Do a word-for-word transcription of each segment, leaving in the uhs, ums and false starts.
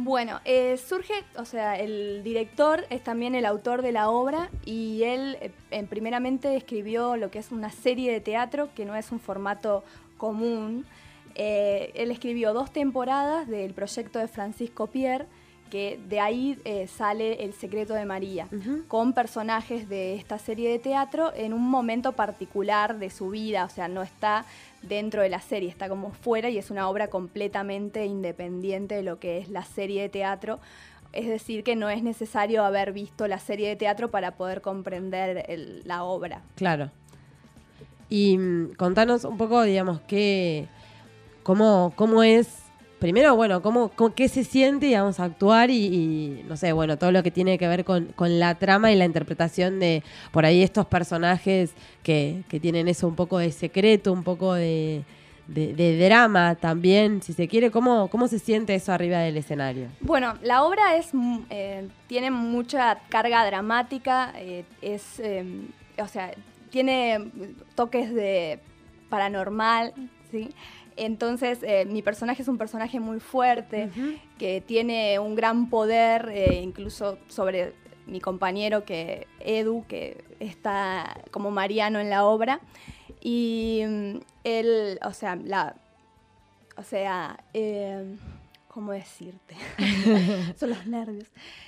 Bueno, eh, surge, o sea, el director es también el autor de la obra y él eh, en primeramente escribió lo que es una serie de teatro, que no es un formato común. Eh, él escribió dos temporadas del proyecto de Francisco Pierre, que de ahí eh, sale El secreto de María, uh-huh. con personajes de esta serie de teatro en un momento particular de su vida, o sea, no está dentro de la serie, está como fuera y es una obra completamente independiente de lo que es la serie de teatro, es decir, que no es necesario haber visto la serie de teatro para poder comprender el, la obra. Claro. Y mm, contanos un poco, digamos, qué, cómo, cómo es. Primero, bueno, ¿cómo, cómo, qué se siente, digamos, actuar y, y, no sé, bueno, todo lo que tiene que ver con, con la trama y la interpretación de, por ahí, estos personajes que, que tienen eso, un poco de secreto, un poco de, de, de drama también, si se quiere. ¿Cómo, cómo se siente eso arriba del escenario? Bueno, la obra es eh, tiene mucha carga dramática, eh, es, eh, o sea, tiene toques de paranormal, ¿sí? Entonces, eh, mi personaje es un personaje muy fuerte, uh-huh. que tiene un gran poder, eh, incluso sobre mi compañero, que Edu, que está como Mariano en la obra. Y um, él, o sea, la, o sea, eh, ¿cómo decirte? Son los nervios.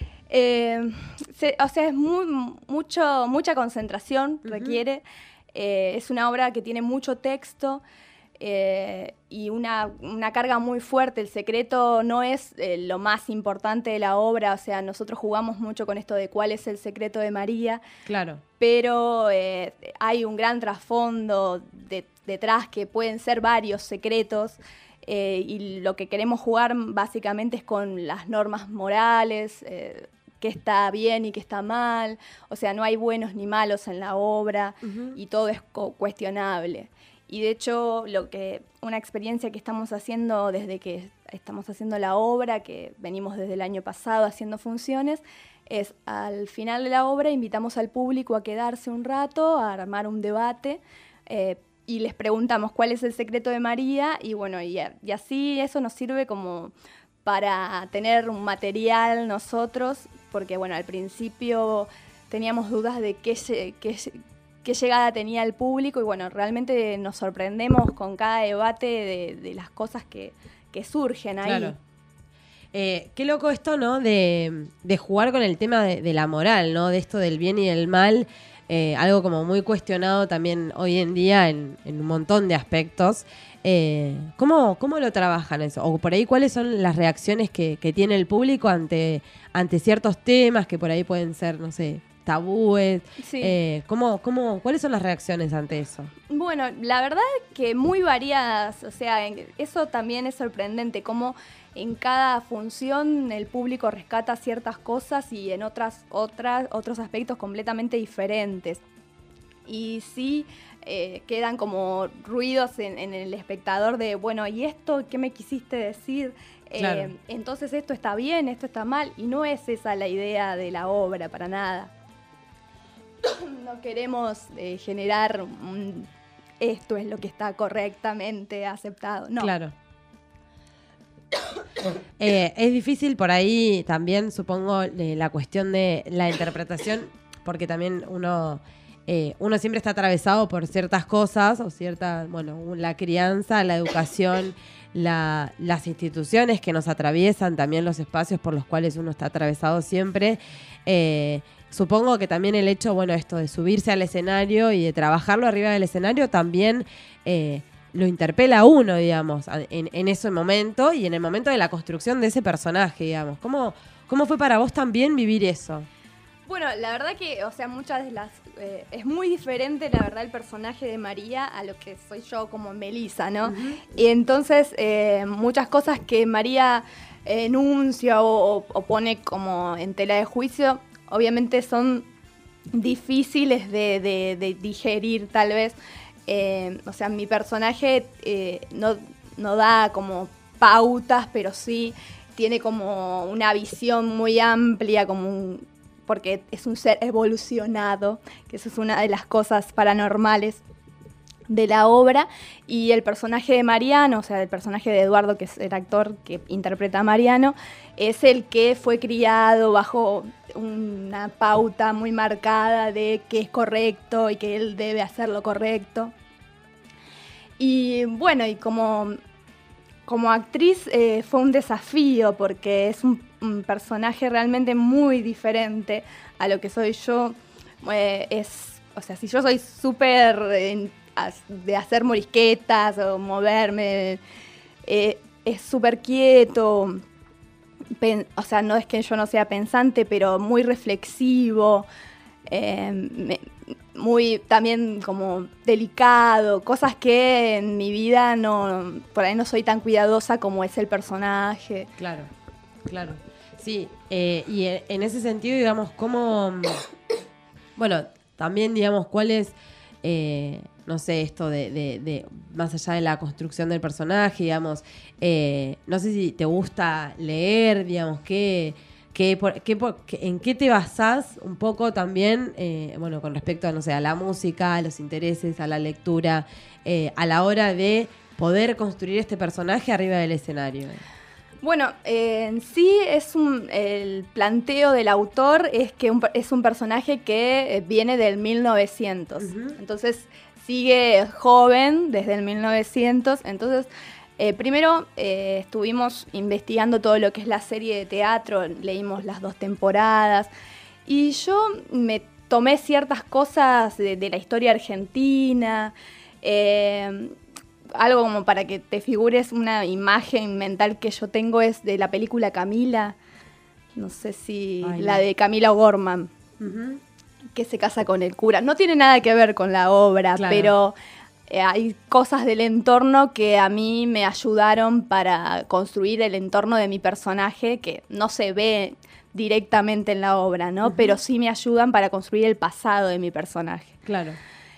Eh, se, o sea, es muy, mucho, mucha concentración, uh-huh. requiere. Eh, es una obra que tiene mucho texto. Eh, y una, una carga muy fuerte. El secreto no es eh, lo más importante de la obra, o sea, nosotros jugamos mucho con esto de cuál es el secreto de María. Claro. Pero eh, hay un gran trasfondo de, detrás que pueden ser varios secretos eh, y lo que queremos jugar básicamente es con las normas morales, eh, qué está bien y qué está mal, o sea, no hay buenos ni malos en la obra, uh-huh. y todo es co- cuestionable. Y de hecho, lo que una experiencia que estamos haciendo desde que estamos haciendo la obra, que venimos desde el año pasado haciendo funciones, es al final de la obra invitamos al público a quedarse un rato, a armar un debate, eh, y les preguntamos cuál es el secreto de María, y bueno, y, y así eso nos sirve como para tener un material nosotros, porque bueno, al principio teníamos dudas de qué se... Qué, qué llegada tenía el público y bueno, realmente nos sorprendemos con cada debate de, de las cosas que, que surgen ahí. Claro. Eh, qué loco esto, ¿no? De, de jugar con el tema de, de la moral, ¿no? De esto del bien y del mal, eh, algo como muy cuestionado también hoy en día en, en un montón de aspectos. Eh, ¿cómo, ¿Cómo lo trabajan eso? O por ahí, ¿cuáles son las reacciones que, que tiene el público ante, ante ciertos temas que por ahí pueden ser, no sé, tabúes? Sí. Eh, ¿cómo, cómo, ¿Cuáles son las reacciones ante eso? Bueno, la verdad que muy variadas, o sea, eso también es sorprendente, cómo en cada función el público rescata ciertas cosas y en otras, otras otros aspectos completamente diferentes. Y sí eh, quedan como ruidos en, en el espectador de, bueno, ¿y esto qué me quisiste decir? Claro. Eh, entonces esto está bien, esto está mal, y no es esa la idea de la obra para nada. No queremos eh, generar un, esto es lo que está correctamente aceptado, no. Claro. eh, es difícil por ahí también, supongo, eh, la cuestión de la interpretación, porque también uno, eh, uno siempre está atravesado por ciertas cosas, o cierta, bueno, la crianza, la educación, la, las instituciones que nos atraviesan, también los espacios por los cuales uno está atravesado siempre. Eh, Supongo que también el hecho, bueno, esto de subirse al escenario y de trabajarlo arriba del escenario también eh, lo interpela a uno, digamos, en, en ese momento y en el momento de la construcción de ese personaje, digamos. ¿Cómo, cómo fue para vos también vivir eso? Bueno, la verdad que, o sea, muchas de las... Eh, es muy diferente, la verdad, el personaje de María a lo que soy yo como Melissa, ¿no? Uh-huh. Y entonces, eh, muchas cosas que María enuncia o, o, o pone como en tela de juicio... Obviamente son difíciles de, de, de digerir, tal vez. Eh, o sea, mi personaje eh, no, no da como pautas, pero sí tiene como una visión muy amplia, como un, porque es un ser evolucionado, que eso es una de las cosas paranormales. de la obra, y el personaje de Mariano, o sea, el personaje de Eduardo, que es el actor que interpreta a Mariano, es el que fue criado bajo una pauta muy marcada de que es correcto y que él debe hacer lo correcto. Y bueno, y como, como actriz eh, fue un desafío, porque es un, un personaje realmente muy diferente a lo que soy yo. Eh, es, o sea, si yo soy súper... Eh, de hacer morisquetas o moverme, eh, es súper quieto, pen, o sea, no es que yo no sea pensante, pero muy reflexivo, eh, me, muy también como delicado, cosas que en mi vida no, por ahí no soy tan cuidadosa como es el personaje. Claro, claro. Sí, eh, y en ese sentido, digamos, cómo, bueno, también, digamos, cuál es... Eh, no sé, esto de, de, de más allá de la construcción del personaje, digamos, eh, no sé si te gusta leer, digamos, qué, qué, por, qué, por, qué, en qué te basás un poco también, eh, bueno, con respecto a, no sé, a la música, a los intereses, a la lectura, eh, a la hora de poder construir este personaje arriba del escenario. Bueno, eh, en sí es un, el planteo del autor es que un, es un personaje que viene del mil novecientos, uh-huh. Entonces sigue joven desde el mil novecientos, entonces eh, primero eh, estuvimos investigando todo lo que es la serie de teatro, leímos las dos temporadas y yo me tomé ciertas cosas de, de la historia argentina, eh, algo como para que te figures una imagen mental que yo tengo es de la película Camila, no sé si Ay, la no. de Camila O'Gorman, uh-huh. que se casa con el cura. No tiene nada que ver con la obra, claro. pero eh, hay cosas del entorno que a mí me ayudaron para construir el entorno de mi personaje, que no se ve directamente en la obra, ¿no? Uh-huh. Pero sí me ayudan para construir el pasado de mi personaje. Claro.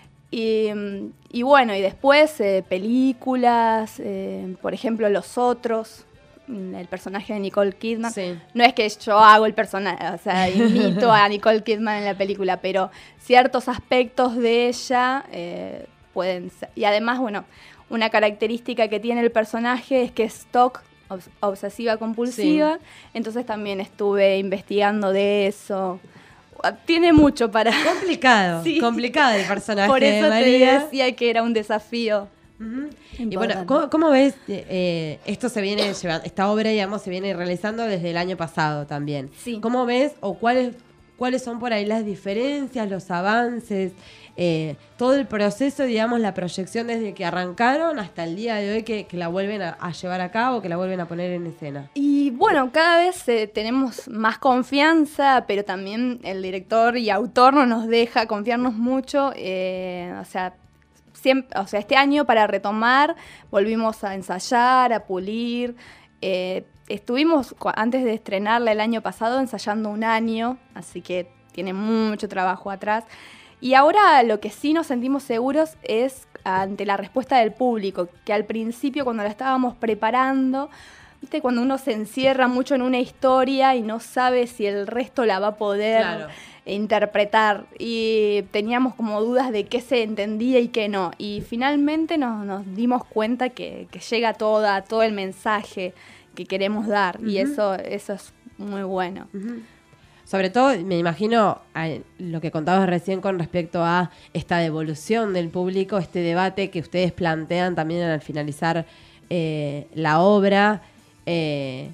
Y, y bueno, y después eh, películas, eh, por ejemplo, Los Otros, el personaje de Nicole Kidman. Sí. No es que yo hago el personaje, o sea, imito a Nicole Kidman en la película, pero ciertos aspectos de ella eh, pueden ser. Y además, bueno, una característica que tiene el personaje es que es T O C, obs- obsesiva compulsiva, sí. Entonces también estuve investigando de eso. Tiene mucho para... Complicado, sí. complicado el personaje Por eso de María. te decía que era un desafío. Uh-huh. Y bueno, ¿cómo, cómo ves? Eh, esto se viene llevando, esta obra, digamos, se viene realizando desde el año pasado también. Sí. ¿Cómo ves o cuáles cuáles son por ahí las diferencias, los avances, eh, todo el proceso, digamos, la proyección desde que arrancaron hasta el día de hoy que, que la vuelven a, a llevar a cabo, que la vuelven a poner en escena? Y bueno, cada vez eh, tenemos más confianza, pero también el director y autor no nos deja confiarnos mucho, eh, o sea... Siempre, o sea, este año para retomar volvimos a ensayar, a pulir. Eh, estuvimos, antes de estrenarla el año pasado, ensayando un año, así que tiene mucho trabajo atrás. Y ahora lo que sí nos sentimos seguros es ante la respuesta del público, que al principio cuando la estábamos preparando, ¿viste? Cuando uno se encierra mucho en una historia y no sabe si el resto la va a poder... Claro. interpretar, y teníamos como dudas de qué se entendía y qué no, y finalmente nos, nos dimos cuenta que, que llega toda, todo el mensaje que queremos dar, uh-huh. y eso, eso es muy bueno. Uh-huh. Sobre todo, me imagino a lo que contabas recién con respecto a esta devolución del público, este debate que ustedes plantean también al finalizar eh, la obra, eh,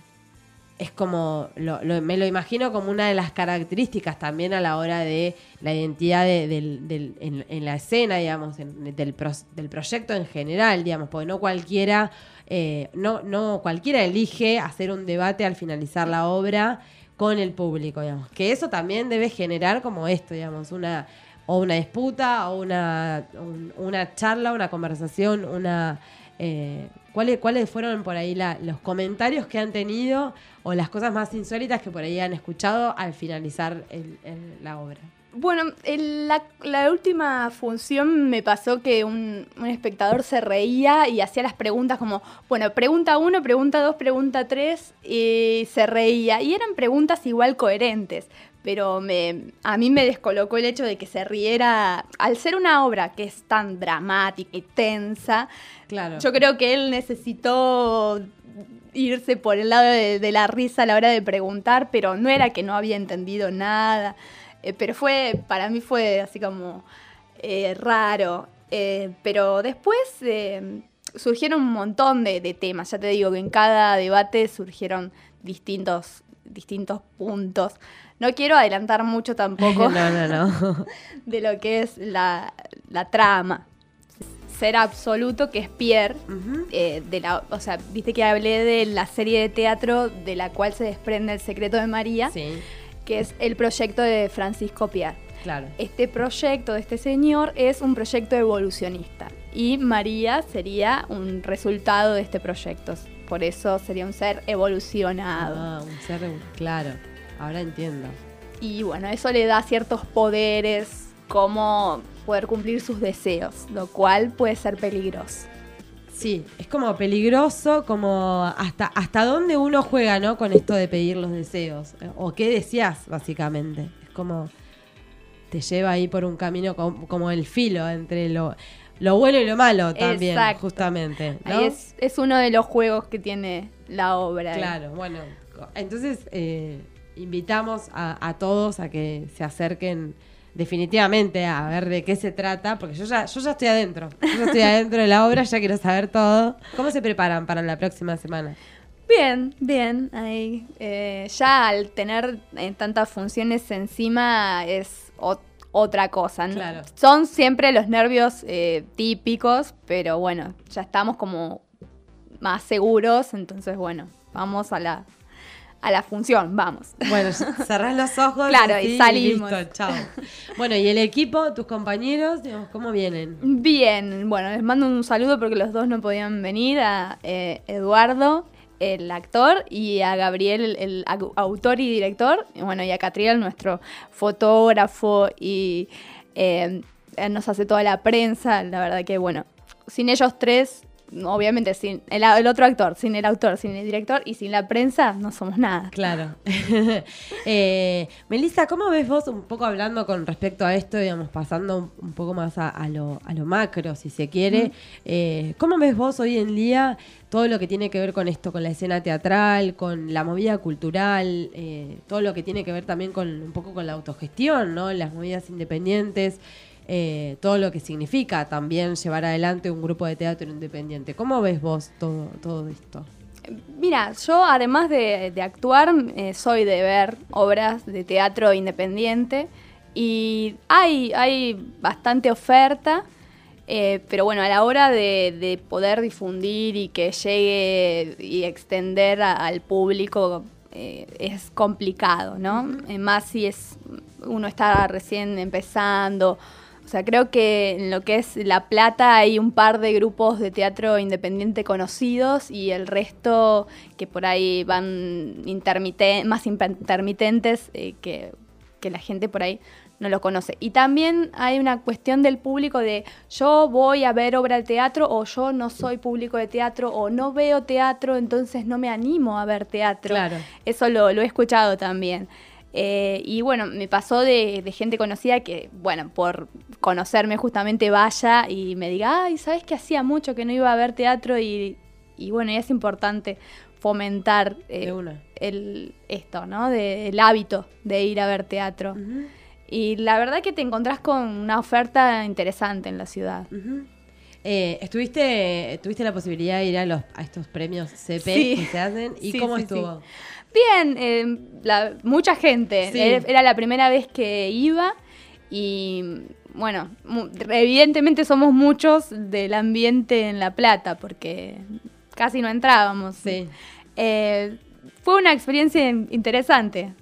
es como, lo, lo, me lo imagino como una de las características también a la hora de la identidad de, del, del, en, en la escena, digamos, en, del, pro, del proyecto en general, digamos, porque no cualquiera, eh, no, no cualquiera elige hacer un debate al finalizar la obra con el público, digamos, que eso también debe generar como esto, digamos, una o una disputa o una, un, una charla, una conversación, una... Eh, ¿cuáles, ¿Cuáles fueron por ahí la, los comentarios que han tenido o las cosas más insólitas que por ahí han escuchado al finalizar el, el, la obra? Bueno, el, la, la última función me pasó que un, un espectador se reía y hacía las preguntas como, bueno, pregunta uno, pregunta dos, pregunta tres, y se reía. Y eran preguntas igual coherentes, pero me, a mí me descolocó el hecho de que se riera. Al ser una obra que es tan dramática y tensa, claro. Yo creo que él necesitó irse por el lado de, de la risa a la hora de preguntar, pero no era que no había entendido nada, eh, pero fue, para mí fue así como eh, raro, eh, pero después eh, surgieron un montón de, de temas, ya te digo que en cada debate surgieron distintos, distintos puntos. No quiero adelantar mucho tampoco no, no, no. de lo que es la, la trama. Ser absoluto, que es Pierre, uh-huh. eh, de la, o sea, viste que hablé de la serie de teatro de la cual se desprende El secreto de María, sí. que es el proyecto de Francisco Pierre. Claro. Este proyecto de este señor es un proyecto evolucionista y María sería un resultado de este proyecto. Por eso sería un ser evolucionado. Ah, un ser, claro. Ahora entiendo. Y bueno, eso le da ciertos poderes, como poder cumplir sus deseos, lo cual puede ser peligroso. Sí, es como peligroso, como hasta, hasta dónde uno juega, ¿no? Con esto de pedir los deseos. O qué deseas, básicamente. Es como te lleva ahí por un camino como, como el filo entre lo, lo bueno y lo malo también. Exacto. Justamente, ¿no? Ahí es, es uno de los juegos que tiene la obra. Claro, ahí. Bueno, entonces eh, invitamos a, a todos a que se acerquen definitivamente a ver de qué se trata, porque yo ya, yo ya estoy adentro. Yo ya estoy adentro de la obra, ya quiero saber todo. ¿Cómo se preparan para la próxima semana? Bien, bien. Ahí, eh, ya al tener eh, tantas funciones encima es ot- otra cosa, ¿no? Claro. Son siempre los nervios eh, típicos, pero bueno, ya estamos como más seguros, entonces bueno, vamos a la... a la función, vamos. Bueno, cerrás los ojos. Claro, y salimos. Y listo, chao. Bueno, ¿y el equipo, tus compañeros, digamos, cómo vienen? Bien, bueno, les mando un saludo porque los dos no podían venir, a eh, Eduardo, el actor, y a Gabriel, el, el autor y director, y bueno, y a Catriel, nuestro fotógrafo, y eh, nos hace toda la prensa. La verdad que, bueno, sin ellos tres... Obviamente, sin el, el otro actor, sin el autor, sin el director y sin la prensa, no somos nada. Claro. eh, Melissa, ¿cómo ves vos, un poco hablando con respecto a esto, digamos, pasando un, un poco más a, a, lo, a lo macro, si se quiere, mm. eh, ¿cómo ves vos hoy en día todo lo que tiene que ver con esto, con la escena teatral, con la movida cultural, eh, todo lo que tiene que ver también con un poco con la autogestión, ¿no? Las movidas independientes? Eh, todo lo que significa también llevar adelante un grupo de teatro independiente. ¿Cómo ves vos todo, todo esto? Mira, yo además de, de actuar, eh, soy de ver obras de teatro independiente y hay, hay bastante oferta, eh, pero bueno, a la hora de, de poder difundir y que llegue y extender a, al público eh, es complicado, ¿no? Uh-huh. Más si es uno está recién empezando. O sea, creo que en lo que es La Plata hay un par de grupos de teatro independiente conocidos y el resto que por ahí van intermiten- más intermitentes eh, que, que la gente por ahí no lo conoce. Y también hay una cuestión del público de yo voy a ver obra de teatro o yo no soy público de teatro o no veo teatro, entonces no me animo a ver teatro. Claro. Eso lo, lo he escuchado también. Eh, y bueno, me pasó de, de gente conocida que, bueno, por conocerme justamente vaya y me diga, ay, ¿sabes que hacía mucho que no iba a ver teatro? Y, y bueno, y es importante fomentar eh, el, esto, ¿no? De, el hábito de ir a ver teatro. Uh-huh. Y la verdad que te encontrás con una oferta interesante en la ciudad. Uh-huh. Eh, ¿estuviste, ¿Tuviste la posibilidad de ir a, los, a estos premios C P sí. que se hacen? ¿Y sí, cómo sí, estuvo? Sí. Bien, eh, la, mucha gente. Sí. Era la primera vez que iba y, bueno, evidentemente somos muchos del ambiente en La Plata porque casi no entrábamos. Sí. Eh, fue una experiencia interesante.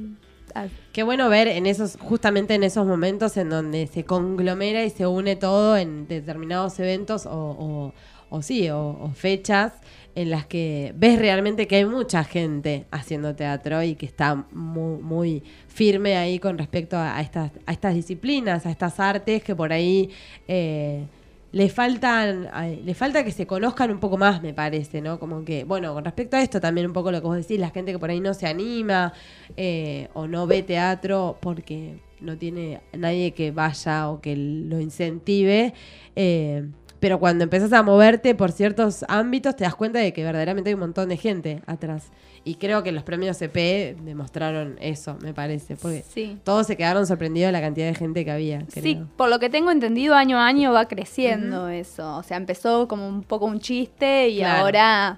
Qué bueno ver en esos, justamente en esos momentos en donde se conglomera y se une todo en determinados eventos o, o, o sí, o, o fechas en las que ves realmente que hay mucha gente haciendo teatro y que está muy, muy firme ahí con respecto a, a, estas, a estas disciplinas, a estas artes que por ahí eh, le faltan, le falta que se conozcan un poco más, me parece, ¿no? Como que, bueno, con respecto a esto también un poco lo que vos decís, la gente que por ahí no se anima, eh, o no ve teatro porque no tiene nadie que vaya o que lo incentive, eh, pero cuando empezás a moverte por ciertos ámbitos te das cuenta de que verdaderamente hay un montón de gente atrás. Y creo que los premios C P demostraron eso, me parece, porque sí. todos se quedaron sorprendidos de la cantidad de gente que había, creo. Sí, por lo que tengo entendido, año a año va creciendo uh-huh. eso. O sea, empezó como un poco un chiste y claro. ahora...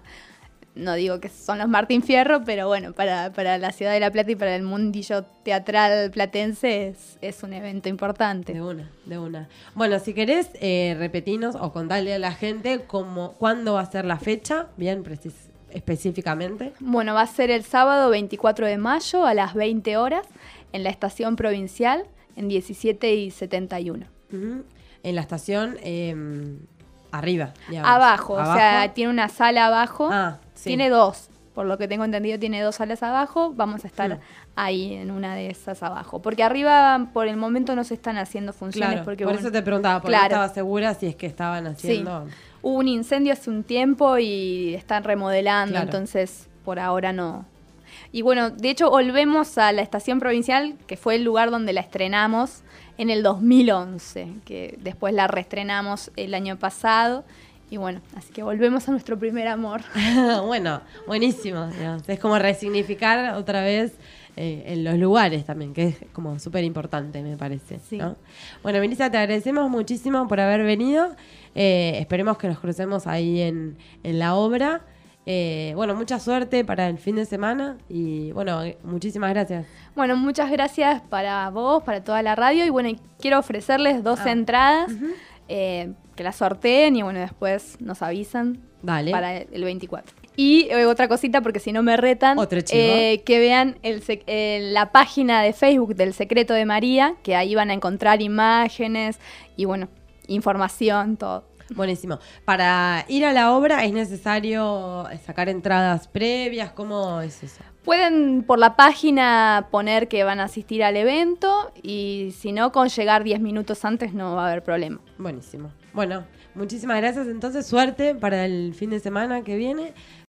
No digo que son los Martín Fierro, pero bueno, para, para la Ciudad de La Plata y para el mundillo teatral platense es, es un evento importante. De una, de una. Bueno, si querés, eh, repetinos o contarle a la gente cómo, cuándo va a ser la fecha, bien precis- específicamente. Bueno, va a ser el sábado veinticuatro de mayo a las veinte horas en la estación provincial en diecisiete y setenta y uno. Uh-huh. En la estación... Eh, arriba. Digamos. Abajo, abajo, o sea, tiene una sala abajo. Ah, sí. Tiene dos, por lo que tengo entendido, tiene dos salas abajo. Vamos a estar mm. ahí en una de esas abajo. Porque arriba, por el momento, no se están haciendo funciones. Claro, porque, por bueno, eso te preguntaba, porque claro. no estaba segura si es que estaban haciendo... Sí. Hubo un incendio hace un tiempo y están remodelando, claro. entonces por ahora no. Y bueno, de hecho, volvemos a la estación provincial, que fue el lugar donde la estrenamos en el dos mil once, que después la reestrenamos el año pasado. Y bueno, así que volvemos a nuestro primer amor. Bueno, buenísimo. Digamos. Es como resignificar otra vez eh, en los lugares también, que es como súper importante, me parece. Sí. ¿No? Bueno, Melissa, te agradecemos muchísimo por haber venido. Eh, esperemos que nos crucemos ahí en, en la obra. Eh, bueno, mucha suerte para el fin de semana y bueno, muchísimas gracias. Bueno, muchas gracias para vos, para toda la radio y bueno, quiero ofrecerles dos ah. entradas uh-huh. eh, que las sorteen y bueno, después nos avisan. Dale. Para el veinticuatro. Y eh, otra cosita, porque si no me retan, Otro chivo. Eh, que vean el sec- eh, la página de Facebook del Secreto de María, que ahí van a encontrar imágenes y bueno, información, todo. Buenísimo. Para ir a la obra es necesario sacar entradas previas, ¿cómo es eso? Pueden por la página poner que van a asistir al evento y si no, con llegar diez minutos antes no va a haber problema. Buenísimo. Bueno, muchísimas gracias. Entonces, suerte para el fin de semana que viene.